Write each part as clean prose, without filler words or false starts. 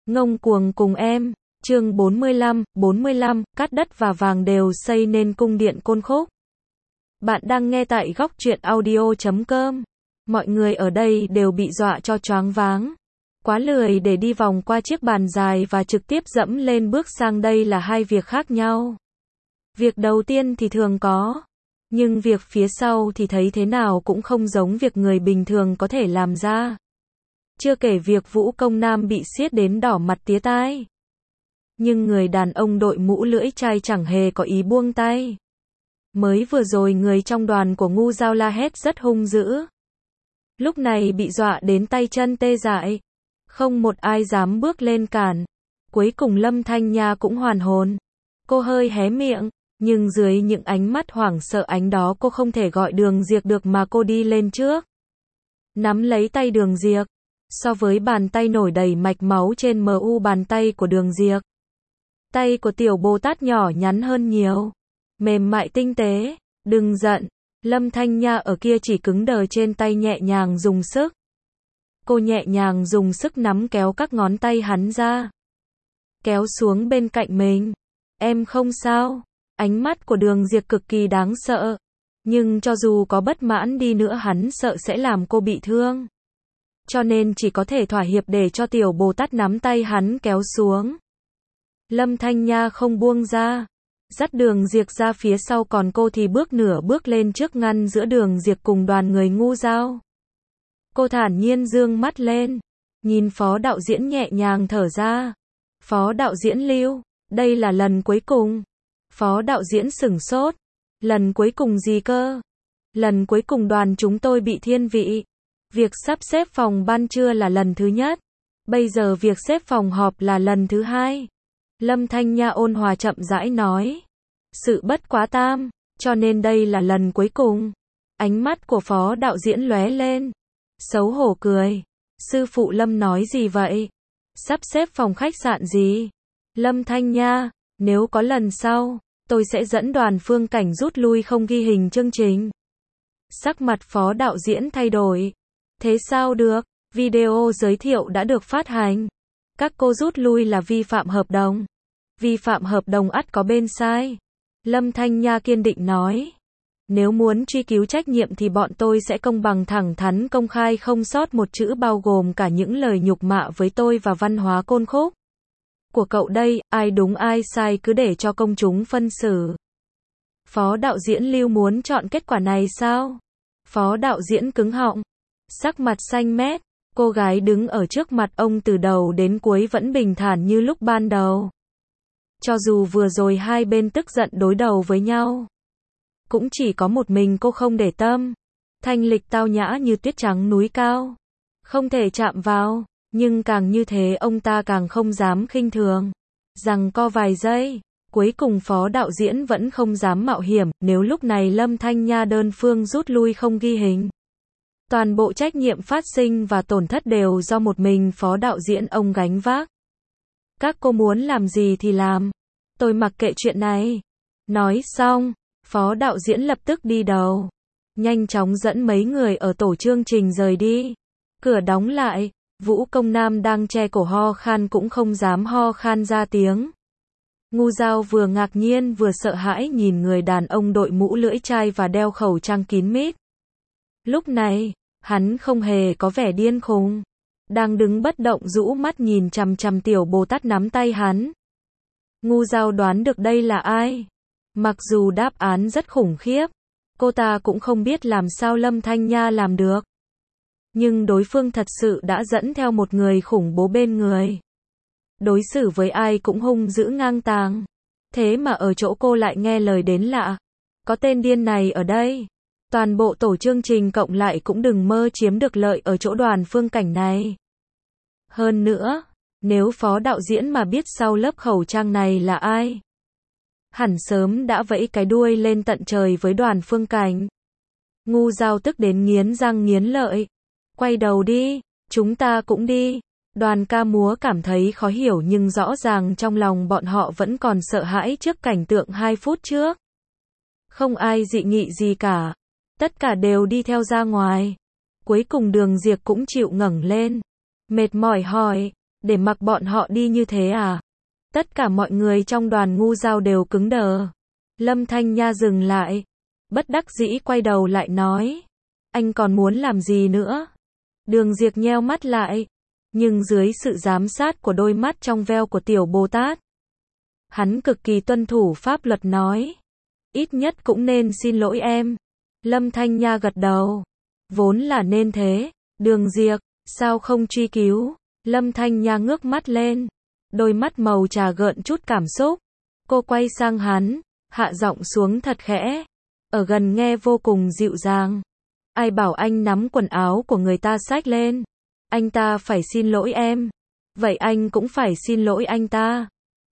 Ngông cuồng cùng em, chương 45, cát đất và vàng đều xây nên cung điện Côn Khúc. Bạn đang nghe tại góc truyện audio.com. Mọi người ở đây đều bị dọa cho choáng váng. Quá lười để đi vòng qua chiếc bàn dài và trực tiếp dẫm lên bước sang đây là hai việc khác nhau. Việc đầu tiên thì thường có, nhưng việc phía sau thì thấy thế nào cũng không giống việc người bình thường có thể làm ra. Chưa kể việc Vũ Công Nam bị siết đến đỏ mặt tía tai. Nhưng người đàn ông đội mũ lưỡi chai chẳng hề có ý buông tay. Mới vừa rồi người trong đoàn của Ngu Dao la hét rất hung dữ. Lúc này bị dọa đến tay chân tê dại. Không một ai dám bước lên cản. Cuối cùng Lâm Thanh Nha cũng hoàn hồn. Cô hơi hé miệng, nhưng dưới những ánh mắt hoảng sợ ánh đó cô không thể gọi Đường Diệp được mà cô đi lên trước. Nắm lấy tay Đường Diệp. So với bàn tay nổi đầy mạch máu trên mu bàn tay của Đường Diệp, tay của tiểu Bồ Tát nhỏ nhắn hơn nhiều, mềm mại tinh tế. Đừng giận, Lâm Thanh Nha ở kia chỉ cứng đờ trên tay nhẹ nhàng dùng sức. Cô nhẹ nhàng dùng sức nắm kéo các ngón tay hắn ra, kéo xuống bên cạnh mình. Em không sao. Ánh mắt của Đường Diệp cực kỳ đáng sợ, nhưng cho dù có bất mãn đi nữa hắn sợ sẽ làm cô bị thương. Cho nên chỉ có thể thỏa hiệp để cho tiểu Bồ Tát nắm tay hắn kéo xuống. Lâm Thanh Nha không buông ra, dắt Đường Diệp ra phía sau, còn cô thì bước nửa bước lên trước ngăn giữa Đường Diệp cùng đoàn người Ngu Dao. Cô thản nhiên dương mắt lên, nhìn phó đạo diễn nhẹ nhàng thở ra. Phó đạo diễn Lưu, đây là lần cuối cùng. Phó đạo diễn sửng sốt. Lần cuối cùng gì cơ? Lần cuối cùng đoàn chúng tôi bị thiên vị. Việc sắp xếp phòng ban trưa là lần thứ nhất. Bây giờ việc xếp phòng họp là lần thứ hai. Lâm Thanh Nha ôn hòa chậm rãi nói. Sự bất quá tam, cho nên đây là lần cuối cùng. Ánh mắt của phó đạo diễn lóe lên. Xấu hổ cười. Sư phụ Lâm nói gì vậy? Sắp xếp phòng khách sạn gì? Lâm Thanh Nha, nếu có lần sau, tôi sẽ dẫn đoàn Phương Cảnh rút lui không ghi hình chương trình. Sắc mặt phó đạo diễn thay đổi. Thế sao được, video giới thiệu đã được phát hành. Các cô rút lui là vi phạm hợp đồng. Vi phạm hợp đồng ắt có bên sai. Lâm Thanh Nha kiên định nói. Nếu muốn truy cứu trách nhiệm thì bọn tôi sẽ công bằng thẳng thắn công khai không sót một chữ, bao gồm cả những lời nhục mạ với tôi và văn hóa Côn Khúc của cậu đây. Ai đúng ai sai cứ để cho công chúng phân xử. Phó đạo diễn Lưu muốn chọn kết quả này sao? Phó đạo diễn cứng họng, sắc mặt xanh mét. Cô gái đứng ở trước mặt ông từ đầu đến cuối vẫn bình thản như lúc ban đầu. Cho dù vừa rồi hai bên tức giận đối đầu với nhau, cũng chỉ có một mình cô không để tâm. Thanh lịch tao nhã như tuyết trắng núi cao, không thể chạm vào. Nhưng càng như thế ông ta càng không dám khinh thường. Giằng co vài giây, cuối cùng phó đạo diễn vẫn không dám mạo hiểm. Nếu lúc này Lâm Thanh Nha đơn phương rút lui không ghi hình, toàn bộ trách nhiệm phát sinh và tổn thất đều do một mình phó đạo diễn ông gánh vác. Các cô muốn làm gì thì làm, tôi mặc kệ chuyện này. Nói xong, phó đạo diễn lập tức đi đầu, nhanh chóng dẫn mấy người ở tổ chương trình rời đi. Cửa đóng lại, Vũ Công Nam đang che cổ ho khan cũng không dám ho khan ra tiếng. Ngu Dao vừa ngạc nhiên vừa sợ hãi nhìn người đàn ông đội mũ lưỡi chai và đeo khẩu trang kín mít. Lúc này, hắn không hề có vẻ điên khùng, đang đứng bất động rũ mắt nhìn chằm chằm tiểu Bồ Tát nắm tay hắn. Ngu Dao đoán được đây là ai. Mặc dù đáp án rất khủng khiếp, cô ta cũng không biết làm sao Lâm Thanh Nha làm được. Nhưng đối phương thật sự đã dẫn theo một người khủng bố bên người. Đối xử với ai cũng hung dữ ngang tàng. Thế mà ở chỗ cô lại nghe lời đến lạ. Có tên điên này ở đây, toàn bộ tổ chương trình cộng lại cũng đừng mơ chiếm được lợi ở chỗ đoàn Phương Cảnh này. Hơn nữa, nếu phó đạo diễn mà biết sau lớp khẩu trang này là ai, hẳn sớm đã vẫy cái đuôi lên tận trời với đoàn Phương Cảnh. Ngu Dao tức đến nghiến răng nghiến lợi. Quay đầu đi, chúng ta cũng đi. Đoàn ca múa cảm thấy khó hiểu nhưng rõ ràng trong lòng bọn họ vẫn còn sợ hãi trước cảnh tượng 2 phút trước. Không ai dị nghị gì cả. Tất cả đều đi theo ra ngoài. Cuối cùng Đường Diệp cũng chịu ngẩng lên. Mệt mỏi hỏi, Để mặc bọn họ đi như thế à? Tất cả mọi người trong đoàn ngu giao đều cứng đờ. Lâm Thanh Nha dừng lại. Bất đắc dĩ quay đầu lại nói. Anh còn muốn làm gì nữa? Đường Diệp nheo mắt lại. Nhưng dưới sự giám sát của đôi mắt trong veo của tiểu Bồ Tát, hắn cực kỳ tuân thủ pháp luật nói. Ít nhất cũng nên xin lỗi em. Lâm Thanh Nha gật đầu. Vốn là nên thế. Đường Diệp, sao không truy cứu? Lâm Thanh Nha ngước mắt lên. Đôi mắt màu trà gợn chút cảm xúc. Cô quay sang hắn, hạ giọng xuống thật khẽ. Ở gần nghe vô cùng dịu dàng. Ai bảo anh nắm quần áo của người ta xách lên? Anh ta phải xin lỗi em. Vậy anh cũng phải xin lỗi anh ta.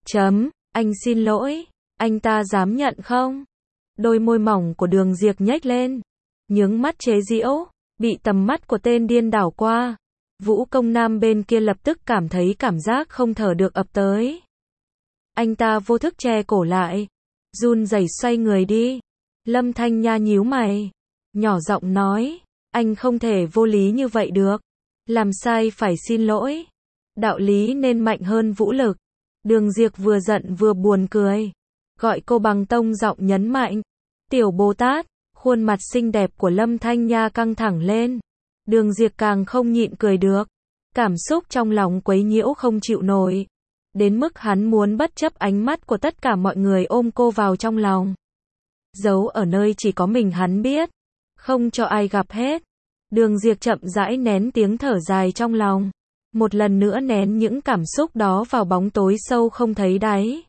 Anh xin lỗi. Anh ta dám nhận không? Đôi môi mỏng của Đường Diệp nhếch lên. Nhướng mắt chế giễu. Bị tầm mắt của tên điên đảo qua. Vũ Công Nam bên kia lập tức cảm thấy cảm giác không thở được ập tới. Anh ta vô thức che cổ lại. Run rẩy xoay người đi. Lâm Thanh Nha nhíu mày. Nhỏ giọng nói. Anh không thể vô lý như vậy được. Làm sai phải xin lỗi. Đạo lý nên mạnh hơn vũ lực. Đường Diệp vừa giận vừa buồn cười. Gọi cô bằng tông giọng nhấn mạnh. Tiểu Bồ Tát. Khuôn mặt xinh đẹp của Lâm Thanh Nha căng thẳng lên. Đường Diệp càng không nhịn cười được. Cảm xúc trong lòng quấy nhiễu không chịu nổi. Đến mức hắn muốn bất chấp ánh mắt của tất cả mọi người ôm cô vào trong lòng. Giấu ở nơi chỉ có mình hắn biết. Không cho ai gặp hết. Đường Diệp chậm rãi nén tiếng thở dài trong lòng. Một lần nữa nén những cảm xúc đó vào bóng tối sâu không thấy đáy.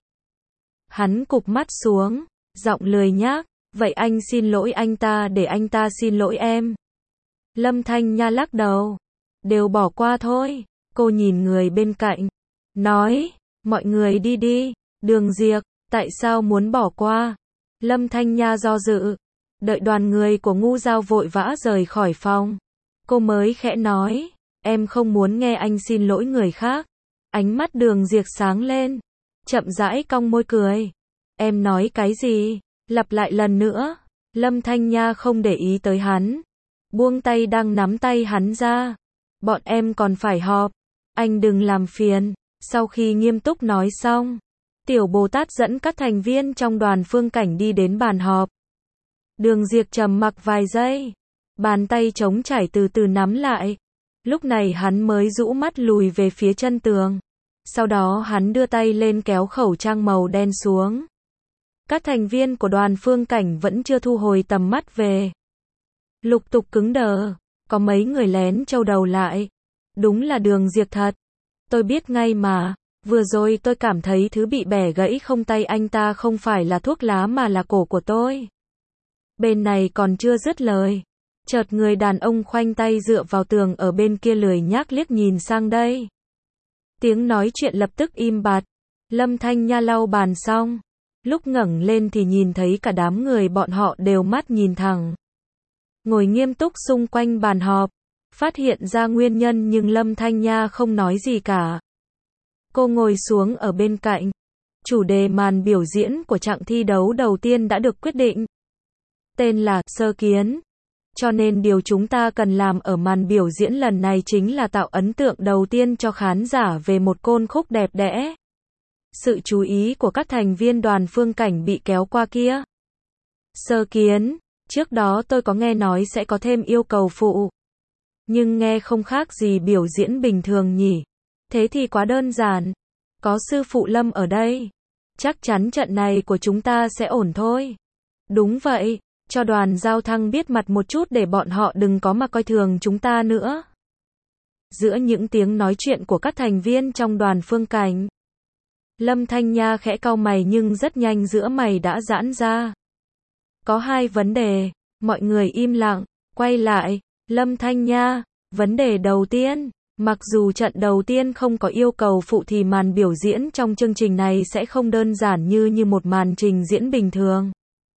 Hắn cụp mắt xuống. Giọng lười nhác. Vậy anh xin lỗi anh ta để anh ta xin lỗi em. Lâm Thanh Nha lắc đầu. Đều bỏ qua thôi. Cô nhìn người bên cạnh. Nói. Mọi người đi đi. Đường Diệp. Tại sao muốn bỏ qua? Lâm Thanh Nha do dự. Đợi đoàn người của ngu giao vội vã rời khỏi phòng. Cô mới khẽ nói. Em không muốn nghe anh xin lỗi người khác. Ánh mắt Đường Diệp sáng lên. Chậm rãi cong môi cười. Em nói cái gì? Lặp lại lần nữa. Lâm Thanh Nha không để ý tới hắn. Buông tay đang nắm tay hắn ra. Bọn em còn phải họp. Anh đừng làm phiền. Sau khi nghiêm túc nói xong, tiểu Bồ Tát dẫn các thành viên trong đoàn Phương Cảnh đi đến bàn họp. Đường Diệp trầm mặc vài giây. Bàn tay trống trải từ từ nắm lại. Lúc này hắn mới rũ mắt lùi về phía chân tường. Sau đó hắn đưa tay lên kéo khẩu trang màu đen xuống. Các thành viên của đoàn Phương Cảnh vẫn chưa thu hồi tầm mắt về. Lục tục cứng đờ. Có mấy người lén trâu đầu lại. Đúng là Đường Diệp thật. Tôi biết ngay mà. Vừa rồi tôi cảm thấy thứ bị bẻ gãy không tay anh ta không phải là thuốc lá mà là cổ của tôi. Bên này còn chưa dứt lời. Chợt người đàn ông khoanh tay dựa vào tường ở bên kia lười nhác liếc nhìn sang đây. Tiếng nói chuyện lập tức im bặt. Lâm Thanh Nha lau bàn xong. Lúc ngẩng lên thì nhìn thấy cả đám người bọn họ đều mắt nhìn thẳng. Ngồi nghiêm túc xung quanh bàn họp. Phát hiện ra nguyên nhân nhưng Lâm Thanh Nha không nói gì cả. Cô ngồi xuống ở bên cạnh. Chủ đề màn biểu diễn của chặng thi đấu đầu tiên đã được quyết định. Tên là sơ kiến. Cho nên điều chúng ta cần làm ở màn biểu diễn lần này chính là tạo ấn tượng đầu tiên cho khán giả về một côn khúc đẹp đẽ. Sự chú ý của các thành viên đoàn Phương Cảnh bị kéo qua kia. Sơ kiến, trước đó tôi có nghe nói sẽ có thêm yêu cầu phụ. Nhưng nghe không khác gì biểu diễn bình thường nhỉ. Thế thì quá đơn giản. Có sư phụ Lâm ở đây. Chắc chắn trận này của chúng ta sẽ ổn thôi. Đúng vậy, cho đoàn Giao Thăng biết mặt một chút để bọn họ đừng có mà coi thường chúng ta nữa. Giữa những tiếng nói chuyện của các thành viên trong đoàn Phương Cảnh, Lâm Thanh Nha khẽ cau mày nhưng rất nhanh giữa mày đã giãn ra. Có hai vấn đề. Mọi người im lặng, quay lại. Lâm Thanh Nha, vấn đề đầu tiên. Mặc dù trận đầu tiên không có yêu cầu phụ thì màn biểu diễn trong chương trình này sẽ không đơn giản như một màn trình diễn bình thường.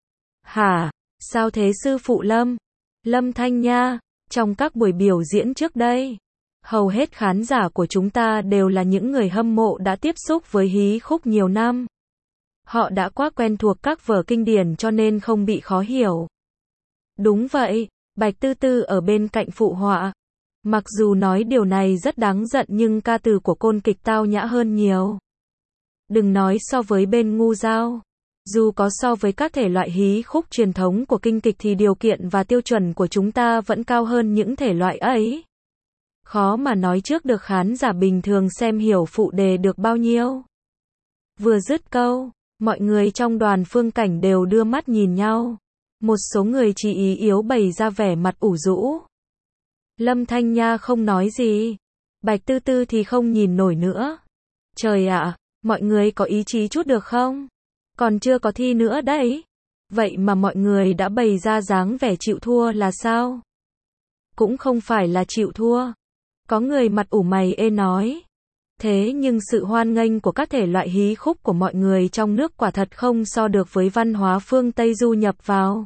Hả? Sao thế sư phụ Lâm? Lâm Thanh Nha, trong các buổi biểu diễn trước đây, hầu hết khán giả của chúng ta đều là những người hâm mộ đã tiếp xúc với hí khúc nhiều năm. Họ đã quá quen thuộc các vở kinh điển cho nên không bị khó hiểu. Đúng vậy, Bạch Tư Tư ở bên cạnh phụ họa. Mặc dù nói điều này rất đáng giận nhưng ca từ của côn kịch tao nhã hơn nhiều. Đừng nói so với bên ngu dao. Dù có so với các thể loại hí khúc truyền thống của kinh kịch thì điều kiện và tiêu chuẩn của chúng ta vẫn cao hơn những thể loại ấy. Khó mà nói trước được khán giả bình thường xem hiểu phụ đề được bao nhiêu. Vừa dứt câu, mọi người trong đoàn Phương Cảnh đều đưa mắt nhìn nhau. Một số người chỉ ý yếu bày ra vẻ mặt ủ rũ. Lâm Thanh Nha không nói gì. Bạch Tư Tư thì không nhìn nổi nữa. Trời ạ, mọi người có ý chí chút được không? Còn chưa có thi nữa đấy. Vậy mà mọi người đã bày ra dáng vẻ chịu thua là sao? Cũng không phải là chịu thua. Có người mặt ủ mày ê nói. Thế nhưng sự hoan nghênh của các thể loại hí khúc của mọi người trong nước quả thật không so được với văn hóa phương Tây du nhập vào.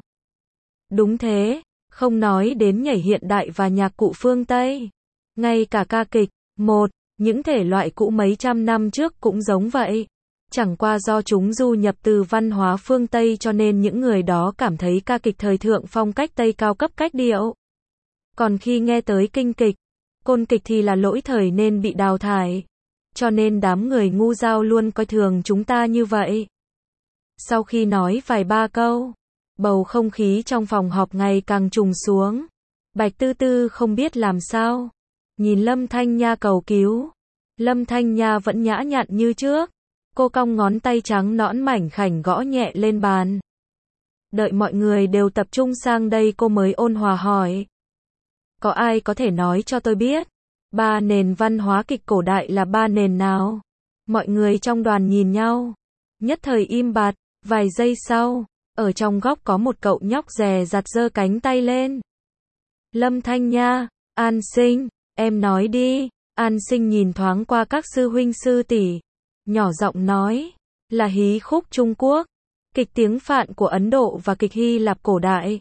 Đúng thế, không nói đến nhảy hiện đại và nhạc cụ phương Tây. Ngay cả ca kịch, những thể loại cũ mấy trăm năm trước cũng giống vậy. Chẳng qua do chúng du nhập từ văn hóa phương Tây cho nên những người đó cảm thấy ca kịch thời thượng phong cách Tây cao cấp cách điệu. Còn khi nghe tới kinh kịch, côn kịch thì là lỗi thời nên bị đào thải. Cho nên đám người ngu dao luôn coi thường chúng ta như vậy. Sau khi nói vài ba câu, bầu không khí trong phòng họp ngày càng trùng xuống. Bạch Tư Tư không biết làm sao. Nhìn Lâm Thanh Nha cầu cứu. Lâm Thanh Nha vẫn nhã nhặn như trước. Cô cong ngón tay trắng nõn mảnh khảnh gõ nhẹ lên bàn. Đợi mọi người đều tập trung sang đây cô mới ôn hòa hỏi. Có ai có thể nói cho tôi biết, ba nền văn hóa kịch cổ đại là ba nền nào? Mọi người trong đoàn nhìn nhau. Nhất thời im bặt, vài giây sau, ở trong góc có một cậu nhóc dè dặt giơ cánh tay lên. Lâm Thanh Nha, An Sinh, em nói đi. An Sinh nhìn thoáng qua các sư huynh sư tỷ, nhỏ giọng nói, là hí khúc Trung Quốc, kịch tiếng Phạn của Ấn Độ và kịch Hy Lạp cổ đại.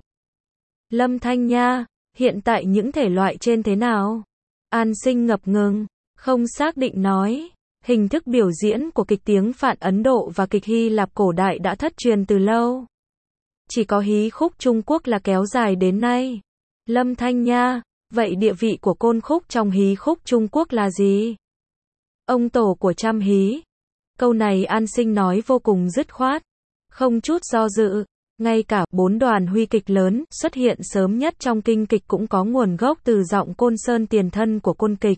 Lâm Thanh Nha, hiện tại những thể loại trên thế nào? An Sinh ngập ngừng, không xác định nói, hình thức biểu diễn của kịch tiếng Phạn Ấn Độ và kịch Hy Lạp cổ đại đã thất truyền từ lâu. Chỉ có hí khúc Trung Quốc là kéo dài đến nay. Lâm Thanh Nha, vậy địa vị của côn khúc trong hí khúc Trung Quốc là gì? Ông tổ của trăm hí. Câu này An Sinh nói vô cùng dứt khoát, không chút do dự. Ngay cả 4 đoàn huy kịch lớn xuất hiện sớm nhất trong kinh kịch cũng có nguồn gốc từ giọng Côn Sơn tiền thân của côn kịch.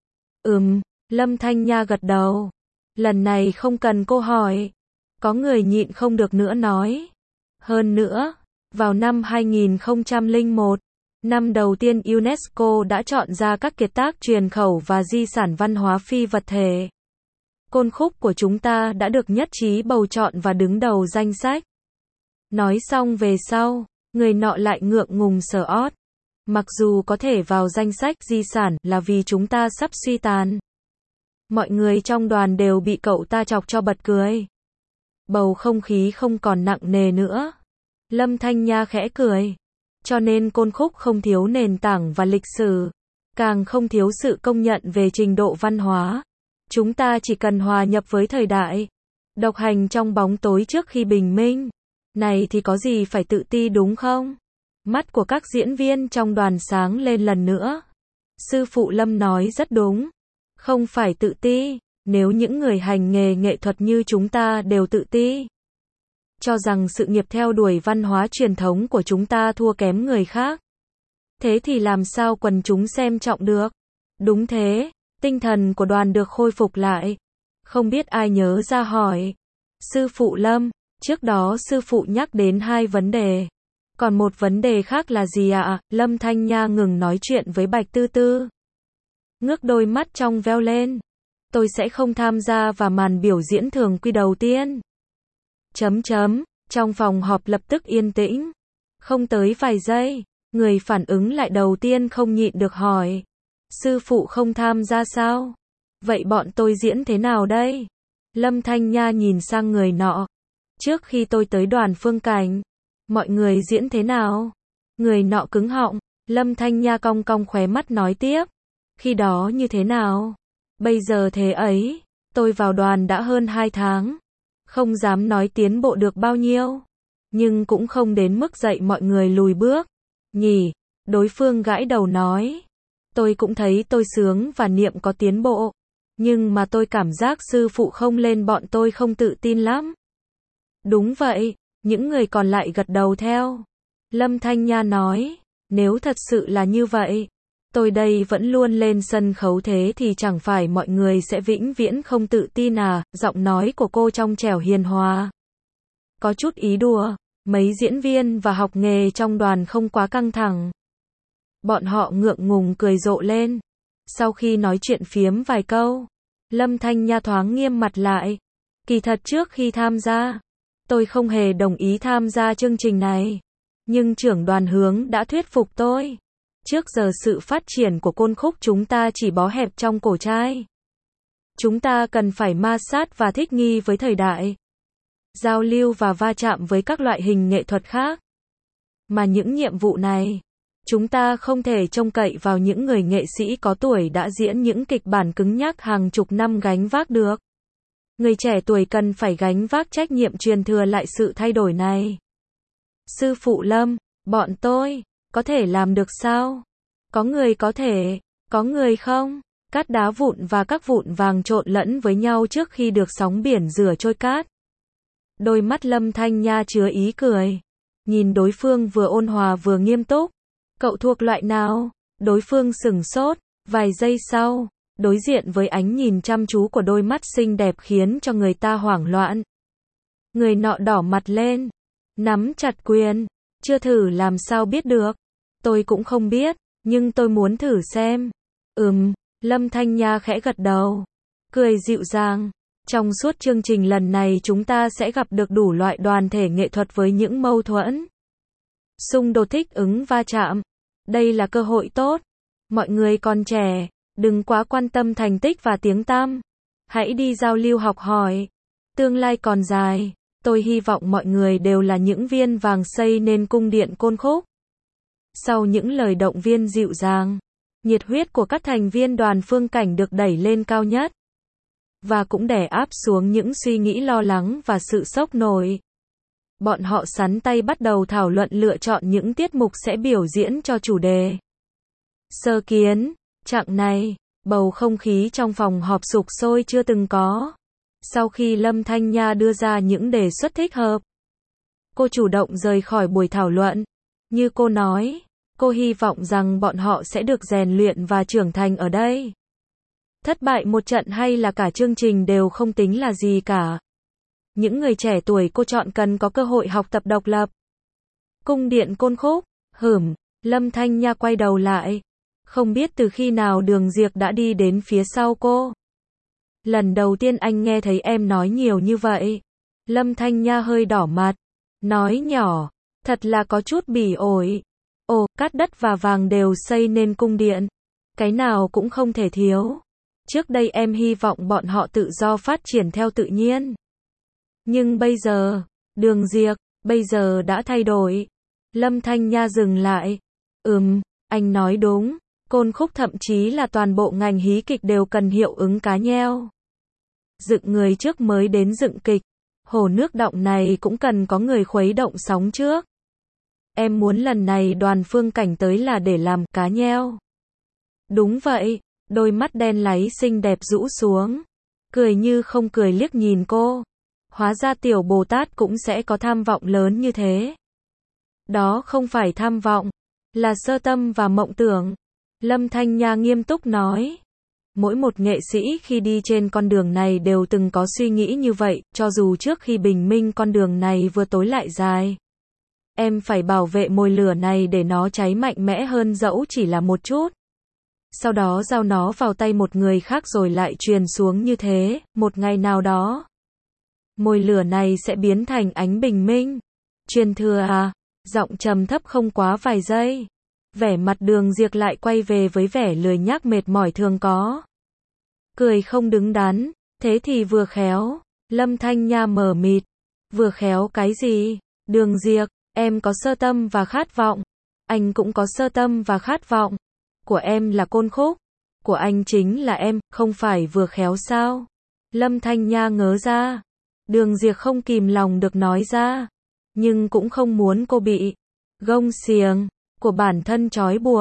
Lâm Thanh Nha gật đầu. Lần này không cần cô hỏi. Có người nhịn không được nữa nói. Hơn nữa, vào năm 2001, năm đầu tiên UNESCO đã chọn ra các kiệt tác truyền khẩu và di sản văn hóa phi vật thể. Côn khúc của chúng ta đã được nhất trí bầu chọn và đứng đầu danh sách. Nói xong về sau, người nọ lại ngượng ngùng sờ ót. Mặc dù có thể vào danh sách di sản là vì chúng ta sắp suy tàn. Mọi người trong đoàn đều bị cậu ta chọc cho bật cười. Bầu không khí không còn nặng nề nữa. Lâm Thanh Nha khẽ cười. Cho nên côn khúc không thiếu nền tảng và lịch sử, càng không thiếu sự công nhận về trình độ văn hóa. Chúng ta chỉ cần hòa nhập với thời đại, độc hành trong bóng tối trước khi bình minh. Này thì có gì phải tự ti đúng không? Mắt của các diễn viên trong đoàn sáng lên lần nữa. Sư phụ Lâm nói rất đúng. Không phải tự ti, nếu những người hành nghề nghệ thuật như chúng ta đều tự ti, cho rằng sự nghiệp theo đuổi văn hóa truyền thống của chúng ta thua kém người khác, thế thì làm sao quần chúng xem trọng được? Đúng thế, tinh thần của đoàn được khôi phục lại. Không biết ai nhớ ra hỏi. Sư phụ Lâm, trước đó sư phụ nhắc đến 2 vấn đề. Còn một vấn đề khác là gì ạ? Lâm Thanh Nha ngừng nói chuyện với Bạch Tư Tư. Ngước đôi mắt trong veo lên. Tôi sẽ không tham gia vào màn biểu diễn thường quy đầu tiên. Trong phòng họp lập tức yên tĩnh. Không tới vài giây, người phản ứng lại đầu tiên không nhịn được hỏi. Sư phụ không tham gia sao? Vậy bọn tôi diễn thế nào đây? Lâm Thanh Nha nhìn sang người nọ. Trước khi tôi tới đoàn Phương Cảnh, mọi người diễn thế nào? Người nọ cứng họng. Lâm Thanh Nha cong cong khóe mắt nói tiếp. Khi đó như thế nào? Bây giờ thế ấy. Tôi vào đoàn đã hơn 2 tháng. Không dám nói tiến bộ được bao nhiêu. Nhưng cũng không đến mức dạy mọi người lùi bước. Nhỉ? Đối phương gãi đầu nói. Tôi cũng thấy tôi sướng và niệm có tiến bộ. Nhưng mà tôi cảm giác sư phụ không lên bọn tôi không tự tin lắm. Đúng vậy, những người còn lại gật đầu theo. Lâm Thanh Nha nói, nếu thật sự là như vậy, tôi đây vẫn luôn lên sân khấu thế thì chẳng phải mọi người sẽ vĩnh viễn không tự tin à, giọng nói của cô trong trẻo hiền hòa. Có chút ý đùa, mấy diễn viên và học nghề trong đoàn không quá căng thẳng. Bọn họ ngượng ngùng cười rộ lên. Sau khi nói chuyện phiếm vài câu, Lâm Thanh Nha thoáng nghiêm mặt lại. Kỳ thật trước khi tham gia, tôi không hề đồng ý tham gia chương trình này. Nhưng trưởng đoàn Hướng đã thuyết phục tôi. Trước giờ sự phát triển của côn khúc chúng ta chỉ bó hẹp trong cổ trai. Chúng ta cần phải ma sát và thích nghi với thời đại. Giao lưu và va chạm với các loại hình nghệ thuật khác. Mà những nhiệm vụ này, chúng ta không thể trông cậy vào những người nghệ sĩ có tuổi đã diễn những kịch bản cứng nhắc hàng chục năm gánh vác được. Người trẻ tuổi cần phải gánh vác trách nhiệm truyền thừa lại sự thay đổi này. Sư phụ Lâm, bọn tôi, có thể làm được sao? Có người có thể, có người không? Cát đá vụn và các vụn vàng trộn lẫn với nhau trước khi được sóng biển rửa trôi cát. Đôi mắt Lâm Thanh Nha chứa ý cười. Nhìn đối phương vừa ôn hòa vừa nghiêm túc. Cậu thuộc loại nào? Đối phương sửng sốt. Vài giây sau, đối diện với ánh nhìn chăm chú của đôi mắt xinh đẹp khiến cho người ta hoảng loạn. Người nọ đỏ mặt lên. Nắm chặt quyền. Chưa thử làm sao biết được. Tôi cũng không biết, nhưng tôi muốn thử xem. Lâm Thanh Nha khẽ gật đầu. Cười dịu dàng. Trong suốt chương trình lần này chúng ta sẽ gặp được đủ loại đoàn thể nghệ thuật với những mâu thuẫn, xung đột thích ứng va chạm. Đây là cơ hội tốt. Mọi người còn trẻ, đừng quá quan tâm thành tích và tiếng tăm. Hãy đi giao lưu học hỏi. Tương lai còn dài. Tôi hy vọng mọi người đều là những viên vàng xây nên cung điện côn khúc. Sau những lời động viên dịu dàng, nhiệt huyết của các thành viên đoàn Phương Cảnh được đẩy lên cao nhất. Và cũng đè áp xuống những suy nghĩ lo lắng và sự sốc nổi. Bọn họ sắn tay bắt đầu thảo luận lựa chọn những tiết mục sẽ biểu diễn cho chủ đề. Sơ kiến, chặng này, bầu không khí trong phòng họp sục sôi chưa từng có. Sau khi Lâm Thanh Nha đưa ra những đề xuất thích hợp, cô chủ động rời khỏi buổi thảo luận. Như cô nói, cô hy vọng rằng bọn họ sẽ được rèn luyện và trưởng thành ở đây. Thất bại một trận hay là cả chương trình đều không tính là gì cả. Những người trẻ tuổi cô chọn cần có cơ hội học tập độc lập. Cung điện côn khúc, Lâm Thanh Nha quay đầu lại. Không biết từ khi nào Đường Diệp đã đi đến phía sau cô. Lần đầu tiên anh nghe thấy em nói nhiều như vậy. Lâm Thanh Nha hơi đỏ mặt. Nói nhỏ, thật là có chút bỉ ổi. Ồ, cát đất và vàng đều xây nên cung điện. Cái nào cũng không thể thiếu. Trước đây em hy vọng bọn họ tự do phát triển theo tự nhiên. Nhưng bây giờ, Đường Diệp, bây giờ đã thay đổi. Lâm Thanh Nha dừng lại. Anh nói đúng. Côn khúc thậm chí là toàn bộ ngành hí kịch đều cần hiệu ứng cá nheo. Dựng người trước mới đến dựng kịch. Hồ nước động này cũng cần có người khuấy động sóng trước. Em muốn lần này đoàn Phương Cảnh tới là để làm cá nheo. Đúng vậy. Đôi mắt đen láy xinh đẹp rũ xuống. Cười như không cười liếc nhìn cô. Hóa ra tiểu Bồ Tát cũng sẽ có tham vọng lớn như thế. Đó không phải tham vọng, là sơ tâm và mộng tưởng. Lâm Thanh Nha nghiêm túc nói. Mỗi một nghệ sĩ khi đi trên con đường này đều từng có suy nghĩ như vậy, cho dù trước khi bình minh con đường này vừa tối lại dài. Em phải bảo vệ mồi lửa này để nó cháy mạnh mẽ hơn dẫu chỉ là một chút. Sau đó giao nó vào tay một người khác rồi lại truyền xuống như thế, một ngày nào đó. Mồi lửa này sẽ biến thành ánh bình minh. Truyền thừa à? Giọng trầm thấp không quá vài giây. Vẻ mặt Đường Diệp lại quay về với vẻ lười nhác mệt mỏi thường có. Cười không đứng đắn, thế thì vừa khéo. Lâm Thanh Nha mờ mịt. Vừa khéo cái gì? Đường Diệp, em có sơ tâm và khát vọng. Anh cũng có sơ tâm và khát vọng. Của em là côn khúc. Của anh chính là em, không phải vừa khéo sao? Lâm Thanh Nha ngớ ra. Đường Diệp không kìm lòng được nói ra. Nhưng cũng không muốn cô bị gông xiềng của bản thân trói buộc.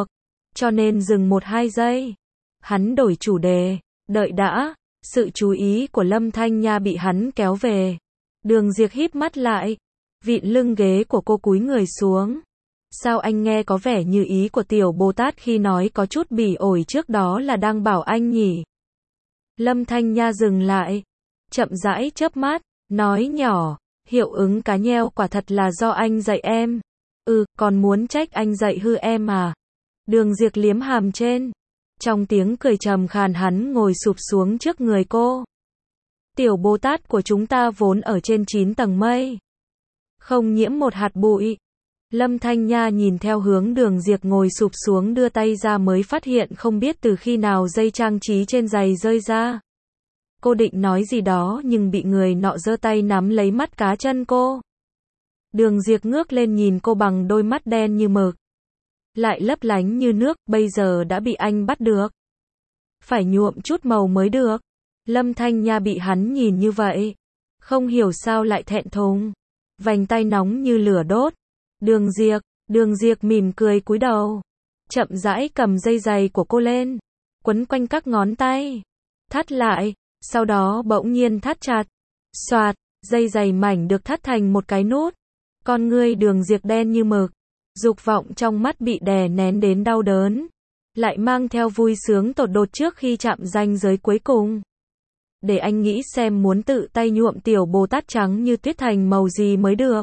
cho nên dừng 1-2 giây. Hắn đổi chủ đề, đợi đã, sự chú ý của Lâm Thanh Nha bị hắn kéo về. Đường Diệp híp mắt lại, vịn lưng ghế của cô cúi người xuống. Sao anh nghe có vẻ như ý của tiểu Bồ Tát khi nói có chút bỉ ổi trước đó là đang bảo anh nhỉ? Lâm Thanh Nha dừng lại, chậm rãi chớp mắt, nói nhỏ, hiệu ứng cá nheo quả thật là do anh dạy em. Còn muốn trách anh dạy hư em à? Đường Diệp liếm hàm trên. Trong tiếng cười trầm khàn hắn ngồi sụp xuống trước người cô. Tiểu Bồ Tát của chúng ta vốn ở trên 9 tầng mây. Không nhiễm một hạt bụi. Lâm Thanh Nha nhìn theo hướng Đường Diệp ngồi sụp xuống đưa tay ra mới phát hiện không biết từ khi nào dây trang trí trên giày rơi ra. Cô định nói gì đó nhưng bị người nọ giơ tay nắm lấy mắt cá chân cô. Đường Diệp ngước lên nhìn cô bằng đôi mắt đen như mực, lại lấp lánh như nước, bây giờ đã bị anh bắt được. Phải nhuộm chút màu mới được. Lâm Thanh Nha bị hắn nhìn như vậy, không hiểu sao lại thẹn thùng. Vành tay nóng như lửa đốt. Đường Diệp mỉm cười cúi đầu, chậm rãi cầm dây giày của cô lên, quấn quanh các ngón tay, thắt lại, sau đó bỗng nhiên thắt chặt. Xoạt, dây giày mảnh được thắt thành một cái nút. Con ngươi Đường Diệp đen như mực, dục vọng trong mắt bị đè nén đến đau đớn, lại mang theo vui sướng tột đột trước khi chạm ranh giới cuối cùng. Để anh nghĩ xem muốn tự tay nhuộm tiểu Bồ Tát trắng như tuyết thành màu gì mới được.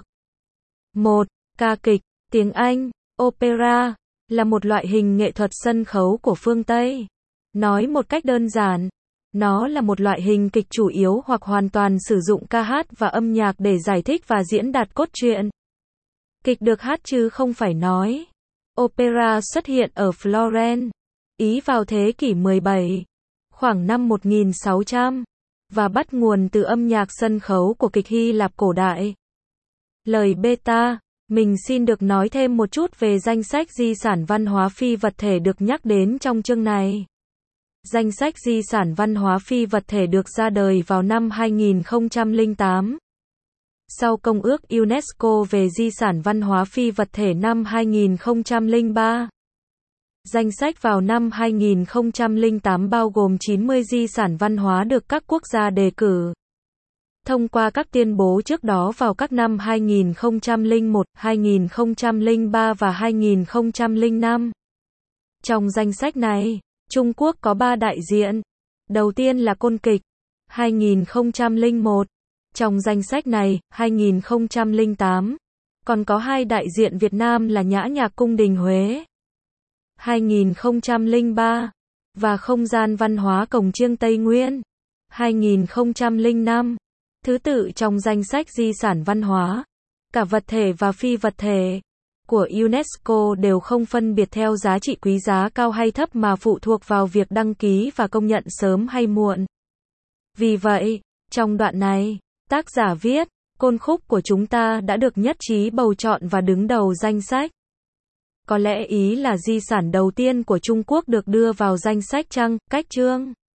1. Ca kịch, tiếng Anh, opera, là một loại hình nghệ thuật sân khấu của phương Tây. Nói một cách đơn giản, nó là một loại hình kịch chủ yếu hoặc hoàn toàn sử dụng ca hát và âm nhạc để giải thích và diễn đạt cốt truyện. Kịch được hát chứ không phải nói. Opera xuất hiện ở Florence, Ý vào thế kỷ 17, khoảng năm 1600, và bắt nguồn từ âm nhạc sân khấu của kịch Hy Lạp cổ đại. Lời beta, mình xin được nói thêm một chút về danh sách di sản văn hóa phi vật thể được nhắc đến trong chương này. Danh sách di sản văn hóa phi vật thể được ra đời vào năm 2008. Sau Công ước UNESCO về di sản văn hóa phi vật thể năm 2003. Danh sách vào năm 2008 bao gồm 90 di sản văn hóa được các quốc gia đề cử. Thông qua các tuyên bố trước đó vào các năm 2001, 2003 và 2005. Trong danh sách này, Trung Quốc có 3 đại diện. Đầu tiên là Côn Kịch, 2001. Trong danh sách này, 2008, còn có 2 đại diện Việt Nam là Nhã nhạc Cung đình Huế, 2003, và Không gian văn hóa Cổng Chiêng Tây Nguyên, 2005. Thứ tự trong danh sách di sản văn hóa, cả vật thể và phi vật thể, của UNESCO đều không phân biệt theo giá trị quý giá cao hay thấp mà phụ thuộc vào việc đăng ký và công nhận sớm hay muộn. Vì vậy, trong đoạn này, tác giả viết, côn khúc của chúng ta đã được nhất trí bầu chọn và đứng đầu danh sách. Có lẽ Ý là di sản đầu tiên của Trung Quốc được đưa vào danh sách chăng, cách chương.